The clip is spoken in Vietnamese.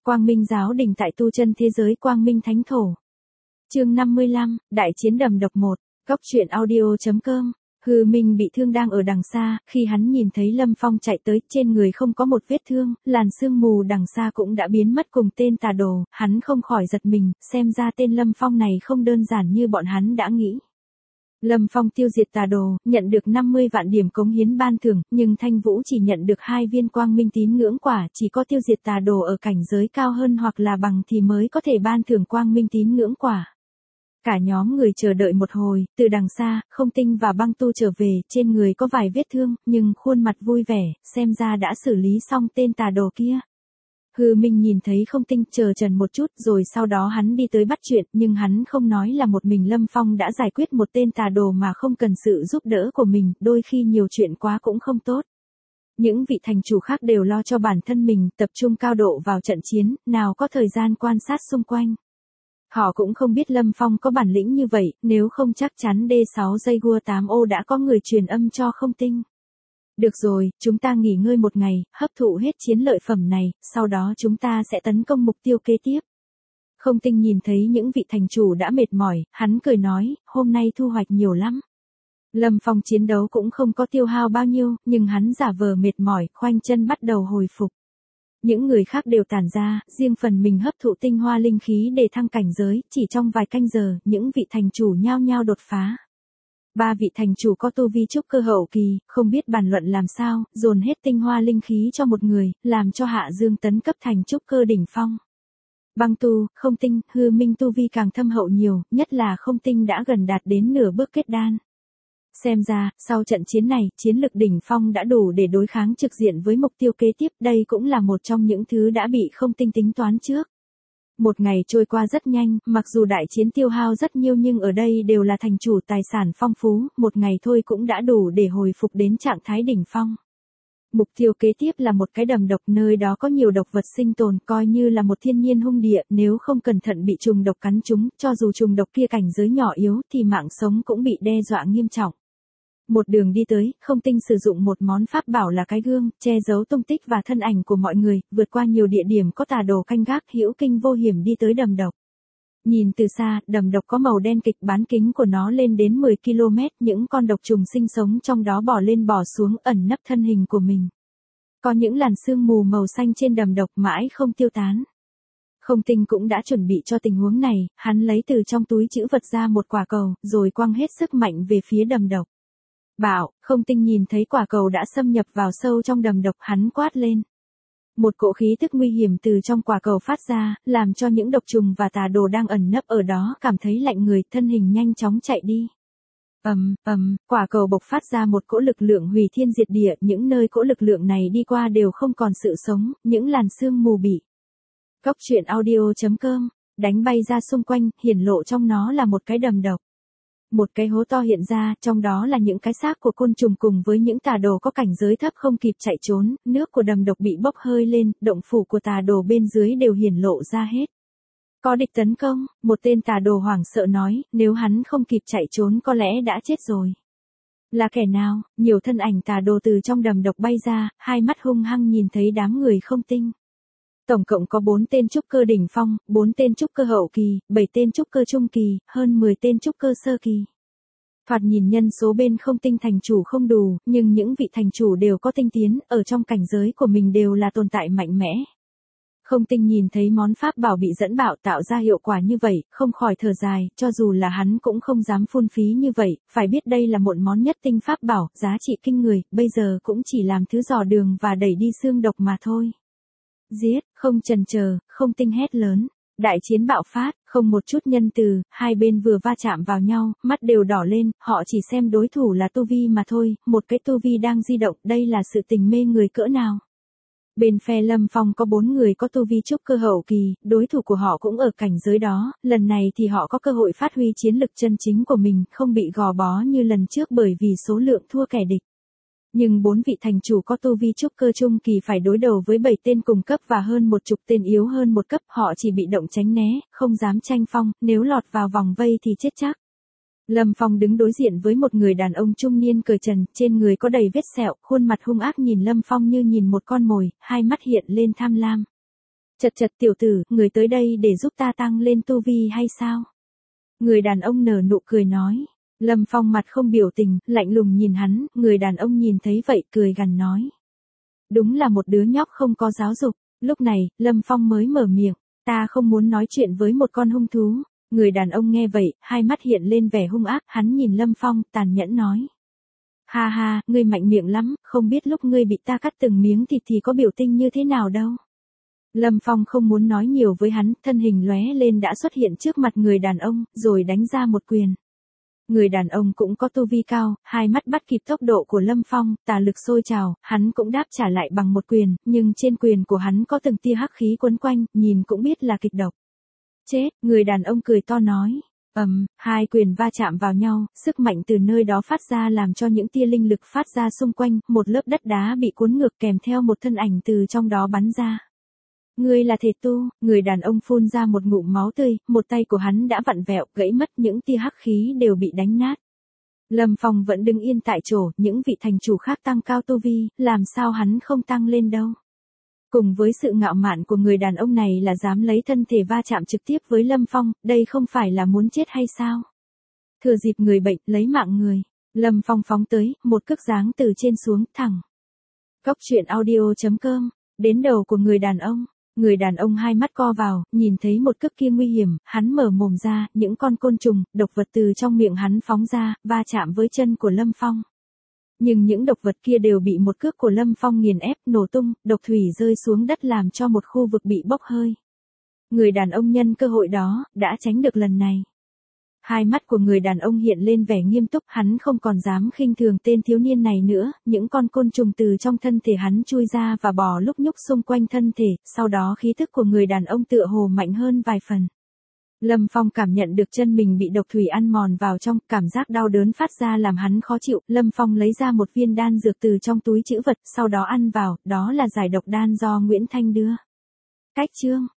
Quang Minh giáo đình tại tu chân thế giới Quang Minh Thánh Thổ. Chương 55, Đại chiến đầm độc 1, Góc truyện audio.com. Hư Minh bị thương đang ở đằng xa, khi hắn nhìn thấy Lâm Phong chạy tới, trên người không có một vết thương, làn sương mù đằng xa cũng đã biến mất cùng tên tà đồ, hắn không khỏi giật mình, xem ra tên Lâm Phong này không đơn giản như bọn hắn đã nghĩ. Lâm Phong tiêu diệt tà đồ, nhận được 50 vạn điểm cống hiến ban thưởng, nhưng Thanh Vũ chỉ nhận được 2 viên quang minh tín ngưỡng quả, chỉ có tiêu diệt tà đồ ở cảnh giới cao hơn hoặc là bằng thì mới có thể ban thưởng quang minh tín ngưỡng quả. Cả nhóm người chờ đợi một hồi, từ đằng xa, Không Tinh và Băng Tu trở về, trên người có vài vết thương, nhưng khuôn mặt vui vẻ, xem ra đã xử lý xong tên tà đồ kia. Hư Minh nhìn thấy Không Tinh chờ trần một chút rồi sau đó hắn đi tới bắt chuyện, nhưng hắn không nói là một mình Lâm Phong đã giải quyết một tên tà đồ mà không cần sự giúp đỡ của mình, đôi khi nhiều chuyện quá cũng không tốt. Những vị thành chủ khác đều lo cho bản thân mình, tập trung cao độ vào trận chiến, nào có thời gian quan sát xung quanh. Họ cũng không biết Lâm Phong có bản lĩnh như vậy, nếu không chắc chắn D6 giây gua 8 ô đã có người truyền âm cho Không Tinh. Được rồi, chúng ta nghỉ ngơi một ngày, hấp thụ hết chiến lợi phẩm này, sau đó chúng ta sẽ tấn công mục tiêu kế tiếp. Không Tinh nhìn thấy những vị thành chủ đã mệt mỏi, hắn cười nói, hôm nay thu hoạch nhiều lắm. Lâm Phong chiến đấu cũng không có tiêu hao bao nhiêu, nhưng hắn giả vờ mệt mỏi, khoanh chân bắt đầu hồi phục. Những người khác đều tản ra, riêng phần mình hấp thụ tinh hoa linh khí để thăng cảnh giới, chỉ trong vài canh giờ, những vị thành chủ nhao nhao đột phá. 3 vị thành chủ có tu vi trúc cơ hậu kỳ, không biết bàn luận làm sao, dồn hết tinh hoa linh khí cho một người, làm cho Hạ Dương tấn cấp thành trúc cơ đỉnh phong. Băng Tu, Không Tinh, Hư Minh tu vi càng thâm hậu nhiều, nhất là Không Tinh đã gần đạt đến nửa bước kết đan. Xem ra, sau trận chiến này, chiến lực đỉnh phong đã đủ để đối kháng trực diện với mục tiêu kế tiếp, đây cũng là một trong những thứ đã bị Không Tinh tính toán trước. Một ngày trôi qua rất nhanh, mặc dù đại chiến tiêu hao rất nhiều nhưng ở đây đều là thành chủ tài sản phong phú, một ngày thôi cũng đã đủ để hồi phục đến trạng thái đỉnh phong. Mục tiêu kế tiếp là một cái đầm độc, nơi đó có nhiều độc vật sinh tồn, coi như là một thiên nhiên hung địa, nếu không cẩn thận bị trùng độc cắn trúng, cho dù trùng độc kia cảnh giới nhỏ yếu thì mạng sống cũng bị đe dọa nghiêm trọng. Một đường đi tới, Không Tinh sử dụng một món pháp bảo là cái gương, che giấu tung tích và thân ảnh của mọi người, vượt qua nhiều địa điểm có tà đồ canh gác, hữu kinh vô hiểm đi tới đầm độc. Nhìn từ xa, đầm độc có màu đen kịch, bán kính của nó lên đến 10 km, những con độc trùng sinh sống trong đó bò lên bò xuống, ẩn nấp thân hình của mình. Có những làn sương mù màu xanh trên đầm độc mãi không tiêu tán. Không Tinh cũng đã chuẩn bị cho tình huống này, hắn lấy từ trong túi trữ vật ra một quả cầu, rồi quăng hết sức mạnh về phía đầm độc. Bảo, Không Tinh nhìn thấy quả cầu đã xâm nhập vào sâu trong đầm độc, hắn quát lên. Một cỗ khí tức nguy hiểm từ trong quả cầu phát ra, làm cho những độc trùng và tà đồ đang ẩn nấp ở đó cảm thấy lạnh người, thân hình nhanh chóng chạy đi. Quả cầu bộc phát ra một cỗ lực lượng hủy thiên diệt địa, những nơi cỗ lực lượng này đi qua đều không còn sự sống, những làn sương mù bị Góc truyện audio.com đánh bay ra xung quanh, hiển lộ trong nó là một cái đầm độc. Một cái hố to hiện ra, trong đó là những cái xác của côn trùng cùng với những tà đồ có cảnh giới thấp không kịp chạy trốn, nước của đầm độc bị bốc hơi lên, động phủ của tà đồ bên dưới đều hiển lộ ra hết. Có địch tấn công, một tên tà đồ hoảng sợ nói, nếu hắn không kịp chạy trốn có lẽ đã chết rồi. Là kẻ nào? Nhiều thân ảnh tà đồ từ trong đầm độc bay ra, hai mắt hung hăng nhìn thấy đám người Không Tinh. Tổng cộng có 4 tên trúc cơ đỉnh phong, 4 tên trúc cơ hậu kỳ, 7 tên trúc cơ trung kỳ, hơn 10 tên trúc cơ sơ kỳ. Thoạt nhìn nhân số bên Không Tinh thành chủ không đủ, nhưng những vị thành chủ đều có tinh tiến, ở trong cảnh giới của mình đều là tồn tại mạnh mẽ. Không Tinh nhìn thấy món pháp bảo bị dẫn bạo tạo ra hiệu quả như vậy, không khỏi thở dài, cho dù là hắn cũng không dám phung phí như vậy, phải biết đây là một món nhất tinh pháp bảo, giá trị kinh người, bây giờ cũng chỉ làm thứ dò đường và đẩy đi xương độc mà thôi. Giết, không chần chờ, Không Tinh hét lớn. Đại chiến bạo phát, không một chút nhân từ, hai bên vừa va chạm vào nhau, mắt đều đỏ lên, họ chỉ xem đối thủ là tu vi mà thôi, một cái tu vi đang di động, đây là sự tình mê người cỡ nào. Bên phe Lâm Phong có 4 người có tu vi trúc cơ hậu kỳ, đối thủ của họ cũng ở cảnh giới đó, lần này thì họ có cơ hội phát huy chiến lực chân chính của mình, không bị gò bó như lần trước bởi vì số lượng thua kẻ địch. Nhưng 4 vị thành chủ có tu vi trúc cơ trung kỳ phải đối đầu với 7 tên cùng cấp và hơn một chục tên yếu hơn một cấp, họ chỉ bị động tránh né, không dám tranh phong, nếu lọt vào vòng vây thì chết chắc. Lâm Phong đứng đối diện với một người đàn ông trung niên cởi trần, trên người có đầy vết sẹo, khuôn mặt hung ác nhìn Lâm Phong như nhìn một con mồi, hai mắt hiện lên tham lam. Chật chật tiểu tử, người tới đây để giúp ta tăng lên tu vi hay sao? Người đàn ông nở nụ cười nói. Lâm Phong mặt không biểu tình, lạnh lùng nhìn hắn, người đàn ông nhìn thấy vậy cười gằn nói. Đúng là một đứa nhóc không có giáo dục. Lúc này, Lâm Phong mới mở miệng, ta không muốn nói chuyện với một con hung thú. Người đàn ông nghe vậy, hai mắt hiện lên vẻ hung ác, hắn nhìn Lâm Phong, tàn nhẫn nói. Ha ha, ngươi mạnh miệng lắm, không biết lúc ngươi bị ta cắt từng miếng thịt thì có biểu tình như thế nào đâu. Lâm Phong không muốn nói nhiều với hắn, thân hình lóe lên đã xuất hiện trước mặt người đàn ông, rồi đánh ra một quyền. Người đàn ông cũng có tu vi cao, hai mắt bắt kịp tốc độ của Lâm Phong, tà lực sôi trào, hắn cũng đáp trả lại bằng một quyền, nhưng trên quyền của hắn có từng tia hắc khí quấn quanh, nhìn cũng biết là kịch độc. Chết, người đàn ông cười to nói. Hai quyền va chạm vào nhau, sức mạnh từ nơi đó phát ra làm cho những tia linh lực phát ra xung quanh, một lớp đất đá bị cuốn ngược kèm theo một thân ảnh từ trong đó bắn ra. Ngươi là thể tu, người đàn ông phun ra một ngụm máu tươi, một tay của hắn đã vặn vẹo, gãy mất, những tia hắc khí đều bị đánh nát. Lâm Phong vẫn đứng yên tại chỗ, những vị thành chủ khác tăng cao tu vi, làm sao hắn không tăng lên đâu. Cùng với sự ngạo mạn của người đàn ông này là dám lấy thân thể va chạm trực tiếp với Lâm Phong, đây không phải là muốn chết hay sao? Thừa dịp người bệnh, lấy mạng người. Lâm Phong phóng tới, một cước giáng từ trên xuống, thẳng. Góc truyện audio.com, đến đầu của người đàn ông. Người đàn ông hai mắt co vào, nhìn thấy một cước kia nguy hiểm, hắn mở mồm ra, những con côn trùng, độc vật từ trong miệng hắn phóng ra, va chạm với chân của Lâm Phong. Nhưng những độc vật kia đều bị một cước của Lâm Phong nghiền ép, nổ tung, độc thủy rơi xuống đất làm cho một khu vực bị bốc hơi. Người đàn ông nhân cơ hội đó, đã tránh được lần này. Hai mắt của người đàn ông hiện lên vẻ nghiêm túc, hắn không còn dám khinh thường tên thiếu niên này nữa, những con côn trùng từ trong thân thể hắn chui ra và bò lúc nhúc xung quanh thân thể, sau đó khí thức của người đàn ông tựa hồ mạnh hơn vài phần. Lâm Phong cảm nhận được chân mình bị độc thủy ăn mòn vào trong, cảm giác đau đớn phát ra làm hắn khó chịu, Lâm Phong lấy ra một viên đan dược từ trong túi trữ vật, sau đó ăn vào, đó là giải độc đan do Nguyễn Thanh đưa. Cách chương